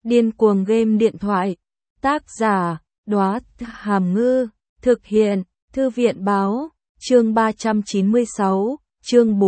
Điên cuồng game điện thoại. Tác giả, Đóa Hàm Ngư. Thực hiện, Thư viện báo. Chương 396, chương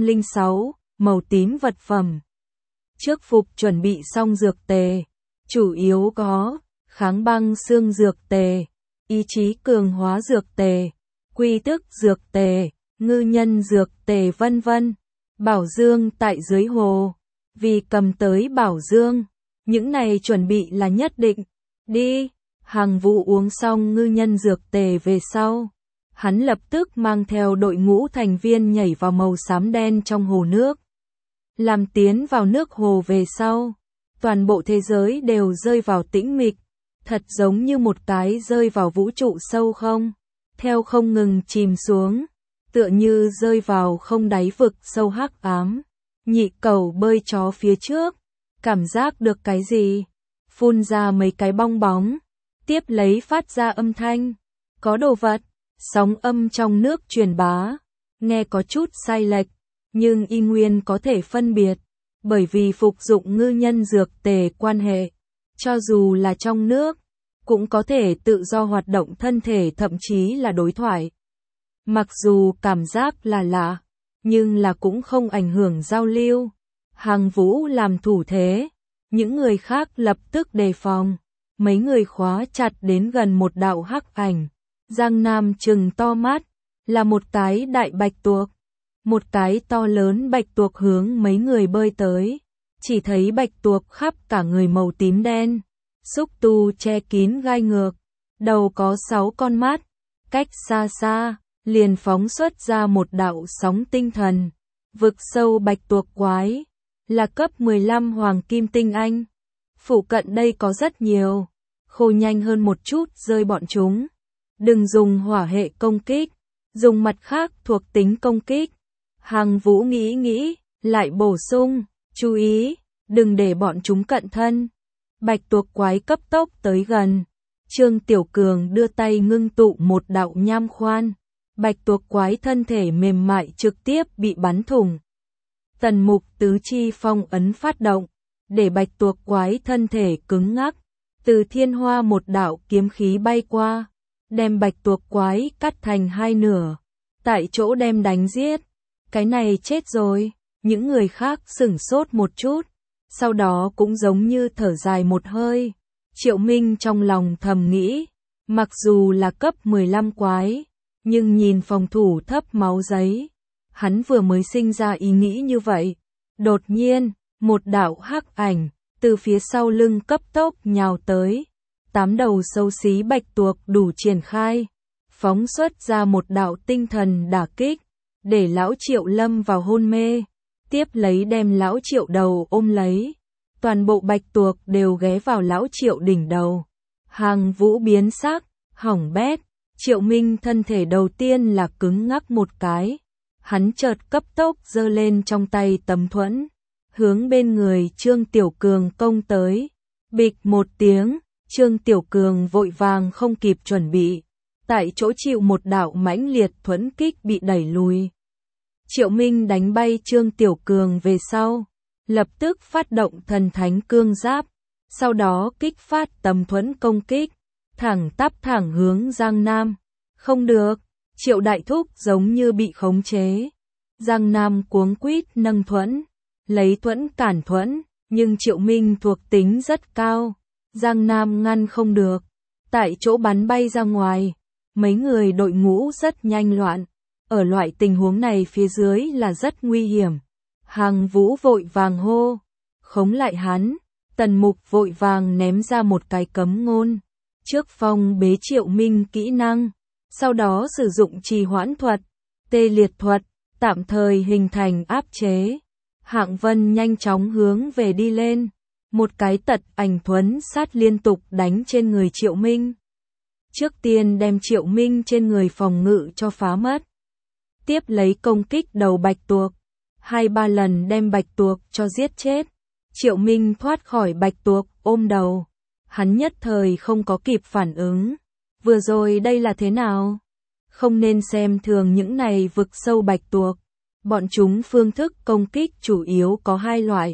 406, màu tím vật phẩm. Trước phục chuẩn bị xong dược tề. Chủ yếu có kháng băng xương dược tề, ý chí cường hóa dược tề, quy tức dược tề, ngư nhân dược tề vân vân. Bảo dương tại dưới hồ. Vì cầm tới bảo dương, những này chuẩn bị là nhất định. Đi, Hàng Vũ uống xong ngư nhân dược tề về sau. Hắn lập tức mang theo đội ngũ thành viên nhảy vào màu xám đen trong hồ nước. Làm tiến vào nước hồ về sau, toàn bộ thế giới đều rơi vào tĩnh mịch, thật giống như một cái rơi vào vũ trụ sâu không, theo không ngừng chìm xuống, tựa như rơi vào không đáy vực sâu hắc ám. Nhị Cẩu bơi chó phía trước, cảm giác được cái gì? Phun ra mấy cái bong bóng, tiếp lấy phát ra âm thanh, có đồ vật. Sóng âm trong nước truyền bá, nghe có chút sai lệch, nhưng y nguyên có thể phân biệt, bởi vì phục dụng ngư nhân dược tề quan hệ, cho dù là trong nước, cũng có thể tự do hoạt động thân thể, thậm chí là đối thoại. Mặc dù cảm giác là lạ, nhưng là cũng không ảnh hưởng giao lưu. Hàng Vũ làm thủ thế, những người khác lập tức đề phòng, mấy người khóa chặt đến gần một đạo hắc ảnh. Giang Nam trừng to mắt, là một cái đại bạch tuộc. Một cái to lớn bạch tuộc hướng mấy người bơi tới. Chỉ thấy bạch tuộc khắp cả người màu tím đen. Xúc tu che kín gai ngược. Đầu có 6 con mắt. Cách xa xa, liền phóng xuất ra một đạo sóng tinh thần. Vực sâu bạch tuộc quái. Là cấp 15 hoàng kim tinh anh. Phụ cận đây có rất nhiều. Khô nhanh hơn một chút rơi bọn chúng. Đừng dùng hỏa hệ công kích, dùng mặt khác thuộc tính công kích. Hàng Vũ nghĩ, lại bổ sung, chú ý, đừng để bọn chúng cận thân. Bạch tuộc quái cấp tốc tới gần. Trương Tiểu Cường đưa tay ngưng tụ một đạo nham khoan. Bạch tuộc quái thân thể mềm mại trực tiếp bị bắn thủng. Tần Mục tứ chi phong ấn phát động, để bạch tuộc quái thân thể cứng ngắc. Từ thiên hoa một đạo kiếm khí bay qua, đem bạch tuộc quái cắt thành hai nửa, tại chỗ đem đánh giết. Cái này chết rồi. Những người khác sửng sốt một chút, sau đó cũng giống như thở dài một hơi. Triệu Minh trong lòng thầm nghĩ, mặc dù là cấp 15 quái, nhưng nhìn phòng thủ thấp máu giấy, hắn vừa mới sinh ra ý nghĩ như vậy. Đột nhiên, một đạo hắc ảnh từ phía sau lưng cấp tốc nhào tới. 8 đầu xấu xí bạch tuộc đủ triển khai, phóng xuất ra một đạo tinh thần đả kích, để lão Triệu lâm vào hôn mê, tiếp lấy đem lão Triệu đầu ôm lấy. Toàn bộ bạch tuộc đều ghé vào lão Triệu đỉnh đầu. Hàng Vũ biến sắc, hỏng bét. Triệu Minh thân thể đầu tiên là cứng ngắc một cái. Hắn chợt cấp tốc giơ lên trong tay tấm thuẫn, hướng bên người Trương Tiểu Cường công tới. Bịch một tiếng. Trương Tiểu Cường vội vàng không kịp chuẩn bị, tại chỗ chịu một đạo mãnh liệt thuẫn kích bị đẩy lùi. Triệu Minh đánh bay Trương Tiểu Cường về sau, lập tức phát động thần thánh cương giáp, sau đó kích phát tấm thuẫn công kích, thẳng tắp thẳng hướng Giang Nam. Không được, Triệu Đại Thúc giống như bị khống chế. Giang Nam cuống quýt nâng thuẫn, lấy thuẫn cản thuẫn, nhưng Triệu Minh thuộc tính rất cao. Giang Nam ngăn không được, tại chỗ bắn bay ra ngoài. Mấy người đội ngũ rất nhanh loạn, ở loại tình huống này phía dưới là rất nguy hiểm. Hàng Vũ vội vàng hô, khống lại hắn. Tần Mục vội vàng ném ra một cái cấm ngôn, trước phong bế Triệu Minh kỹ năng, sau đó sử dụng trì hoãn thuật, tê liệt thuật, tạm thời hình thành áp chế. Hạng Vân nhanh chóng hướng về đi lên. Một cái tật ảnh thuấn sát liên tục đánh trên người Triệu Minh. Trước tiên đem Triệu Minh trên người phòng ngự cho phá mất. Tiếp lấy công kích đầu bạch tuộc. 2-3 lần đem bạch tuộc cho giết chết. Triệu Minh thoát khỏi bạch tuộc ôm đầu. Hắn nhất thời không có kịp phản ứng. Vừa rồi đây là thế nào? Không nên xem thường những này vực sâu bạch tuộc. Bọn chúng phương thức công kích chủ yếu có hai loại.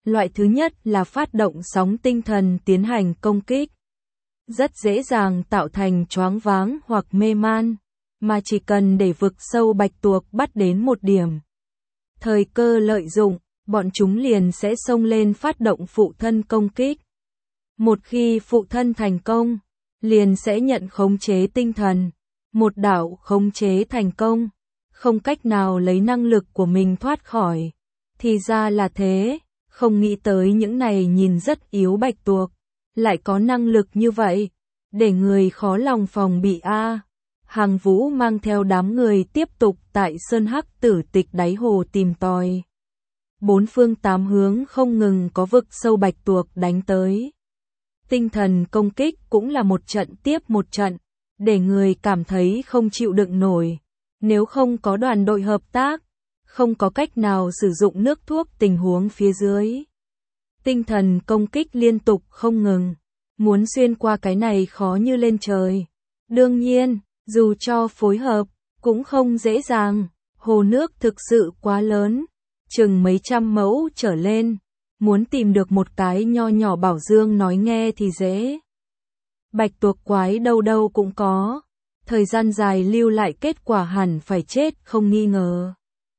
Loại thứ nhất là phát động sóng tinh thần tiến hành công kích. Rất dễ dàng tạo thành choáng váng hoặc mê man, mà chỉ cần để vực sâu bạch tuộc bắt đến một điểm. Thời cơ lợi dụng, bọn chúng liền sẽ xông lên phát động phụ thân công kích. Một khi phụ thân thành công, liền sẽ nhận khống chế tinh thần. Một đạo khống chế thành công, không cách nào lấy năng lực của mình thoát khỏi. Thì ra là thế, không nghĩ tới những này nhìn rất yếu bạch tuộc, lại có năng lực như vậy, để người khó lòng phòng bị a. Hàng Vũ mang theo đám người tiếp tục tại Sơn Hắc Tử Tịch đáy hồ tìm tòi. Bốn phương tám hướng không ngừng có vực sâu bạch tuộc đánh tới. Tinh thần công kích cũng là một trận tiếp một trận, để người cảm thấy không chịu đựng nổi. Nếu không có đoàn đội hợp tác, không có cách nào sử dụng nước thuốc tình huống phía dưới. Tinh thần công kích liên tục không ngừng, muốn xuyên qua cái này khó như lên trời. Đương nhiên, dù cho phối hợp, cũng không dễ dàng, hồ nước thực sự quá lớn, chừng mấy trăm mẫu trở lên, muốn tìm được một cái nho nhỏ bảo dương nói nghe thì dễ. Bạch tuộc quái đâu đâu cũng có, thời gian dài lưu lại kết quả hẳn phải chết không nghi ngờ.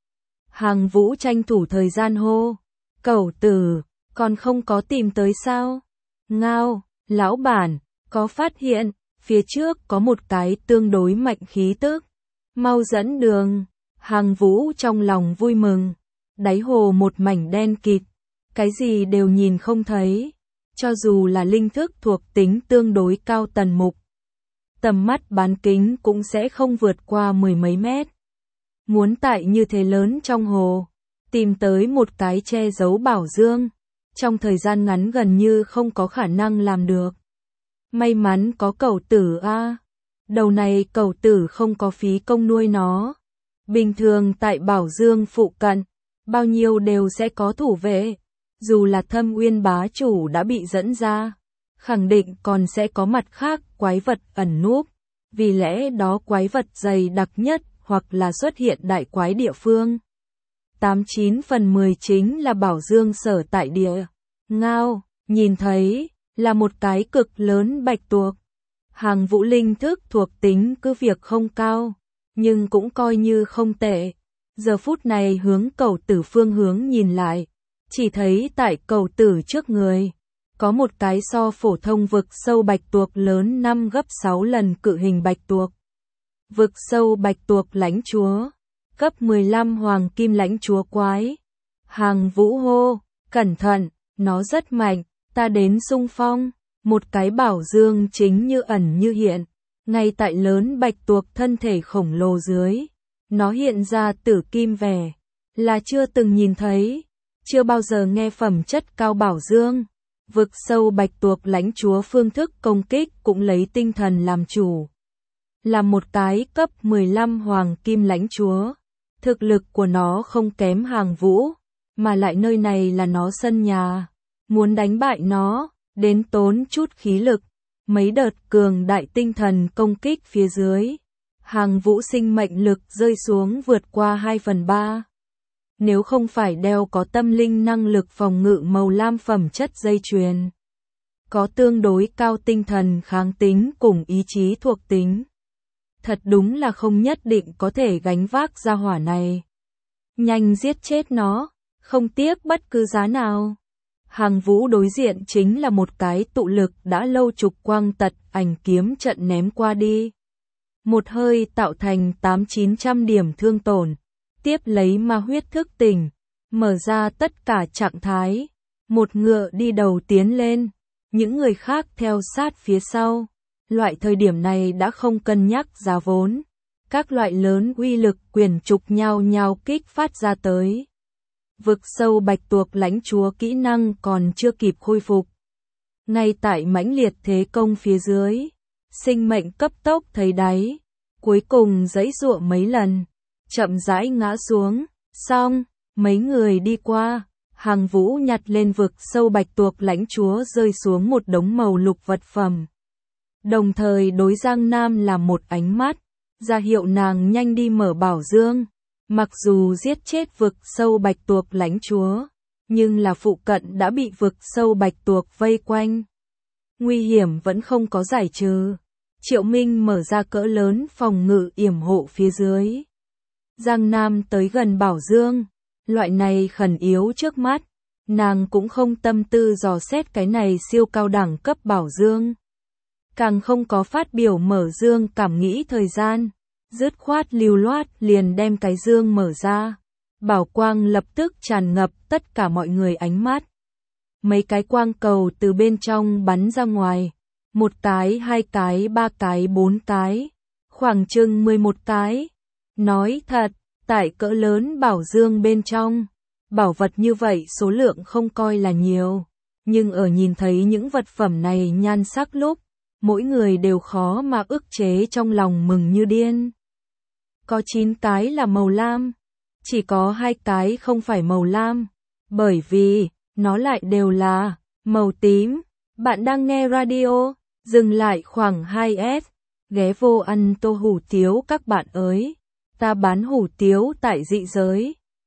Hàng Vũ tranh thủ thời gian hô, Cẩu Tử, còn không có tìm tới sao? Ngao, lão bản, có phát hiện, phía trước có một cái tương đối mạnh khí tức. Mau dẫn đường. Hàng Vũ trong lòng vui mừng. Đáy hồ một mảnh đen kịt, cái gì đều nhìn không thấy. Cho dù là linh thức thuộc tính tương đối cao tần mục, tầm mắt bán kính cũng sẽ không vượt qua mười mấy mét. Muốn tại như thế lớn trong hồ, tìm tới một cái che giấu bảo dương, trong thời gian ngắn gần như không có khả năng làm được. May mắn có Cẩu Tử a. Đầu này Cẩu Tử không có phí công nuôi nó. Bình thường tại bảo dương phụ cận, bao nhiêu đều sẽ có thủ vệ. Dù là Thâm Uyên bá chủ đã bị dẫn ra, khẳng định còn sẽ có mặt khác quái vật ẩn núp. Vì lẽ đó quái vật dày đặc nhất hoặc là xuất hiện đại quái địa phương. 89 phần 10 chính là bảo dương sở tại địa. Ngao, nhìn thấy, là một cái cực lớn bạch tuộc. Hàng Vũ linh thức thuộc tính cứ việc không cao, nhưng cũng coi như không tệ. Giờ phút này hướng Cẩu Tử phương hướng nhìn lại, chỉ thấy tại Cẩu Tử trước người, có một cái so phổ thông vực sâu bạch tuộc lớn 5 gấp 6 lần cự hình bạch tuộc. Vực sâu bạch tuộc lãnh chúa, cấp 15 hoàng kim lãnh chúa quái. Hàng Vũ hô, cẩn thận, nó rất mạnh, ta đến xung phong. Một cái bảo dương chính như ẩn như hiện, ngay tại lớn bạch tuộc thân thể khổng lồ dưới. Nó hiện ra tử kim vẻ, là chưa từng nhìn thấy, chưa bao giờ nghe phẩm chất cao bảo dương. Vực sâu bạch tuộc lãnh chúa phương thức công kích cũng lấy tinh thần làm chủ. Là một cái cấp 15 hoàng kim lãnh chúa, thực lực của nó không kém Hàng Vũ, mà lại nơi này là nó sân nhà. Muốn đánh bại nó, đến tốn chút khí lực, mấy đợt cường đại tinh thần công kích phía dưới. Hàng Vũ sinh mệnh lực rơi xuống vượt qua 2/3. Nếu không phải đeo có tâm linh năng lực phòng ngự màu lam phẩm chất dây chuyền, có tương đối cao tinh thần kháng tính cùng ý chí thuộc tính, thật đúng là không nhất định có thể gánh vác ra hỏa này. Nhanh giết chết nó, không tiếc bất cứ giá nào. Hàng Vũ đối diện chính là một cái tụ lực đã lâu trục quang tật ảnh kiếm trận ném qua đi. Một hơi tạo thành 800-900 điểm thương tổn, tiếp lấy ma huyết thức tỉnh, mở ra tất cả trạng thái, một ngựa đi đầu tiến lên, những người khác theo sát phía sau. Loại thời điểm này đã không cân nhắc giá vốn, các loại lớn uy lực quyền trục nhau nhau kích phát ra tới. Vực sâu bạch tuộc lãnh chúa kỹ năng còn chưa kịp khôi phục. Ngay tại mãnh liệt thế công phía dưới, sinh mệnh cấp tốc thấy đáy, cuối cùng giãy giụa mấy lần, chậm rãi ngã xuống, xong, mấy người đi qua, Hàng Vũ nhặt lên vực sâu bạch tuộc lãnh chúa rơi xuống một đống màu lục vật phẩm. Đồng thời đối Giang Nam làm một ánh mắt, ra hiệu nàng nhanh đi mở bảo dương. Mặc dù giết chết vực sâu bạch tuộc lãnh chúa, nhưng là phụ cận đã bị vực sâu bạch tuộc vây quanh. Nguy hiểm vẫn không có giải trừ. Triệu Minh mở ra cỡ lớn phòng ngự yểm hộ phía dưới. Giang Nam tới gần Bảo Dương, loại này khẩn yếu trước mắt, nàng cũng không tâm tư dò xét cái này siêu cao đẳng cấp Bảo Dương. Càng không có phát biểu mở dương cảm nghĩ thời gian, dứt khoát lưu loát liền đem cái dương mở ra. Bảo quang lập tức tràn ngập tất cả mọi người ánh mắt. Mấy cái quang cầu từ bên trong bắn ra ngoài, 1 cái, 2 cái, 3 cái, 4 cái, khoảng chừng 11 cái. Nói thật, tại cỡ lớn Bảo Dương bên trong, bảo vật như vậy số lượng không coi là nhiều, nhưng ở nhìn thấy những vật phẩm này nhan sắc lúc, mỗi người đều khó mà ức chế trong lòng mừng như điên. Có 9 cái là màu lam, chỉ có 2 cái không phải màu lam, bởi vì nó lại đều là màu tím. Bạn đang nghe radio, dừng lại khoảng 2S, ghé vô ăn tô hủ tiếu các bạn ơi. Ta bán hủ tiếu tại dị giới,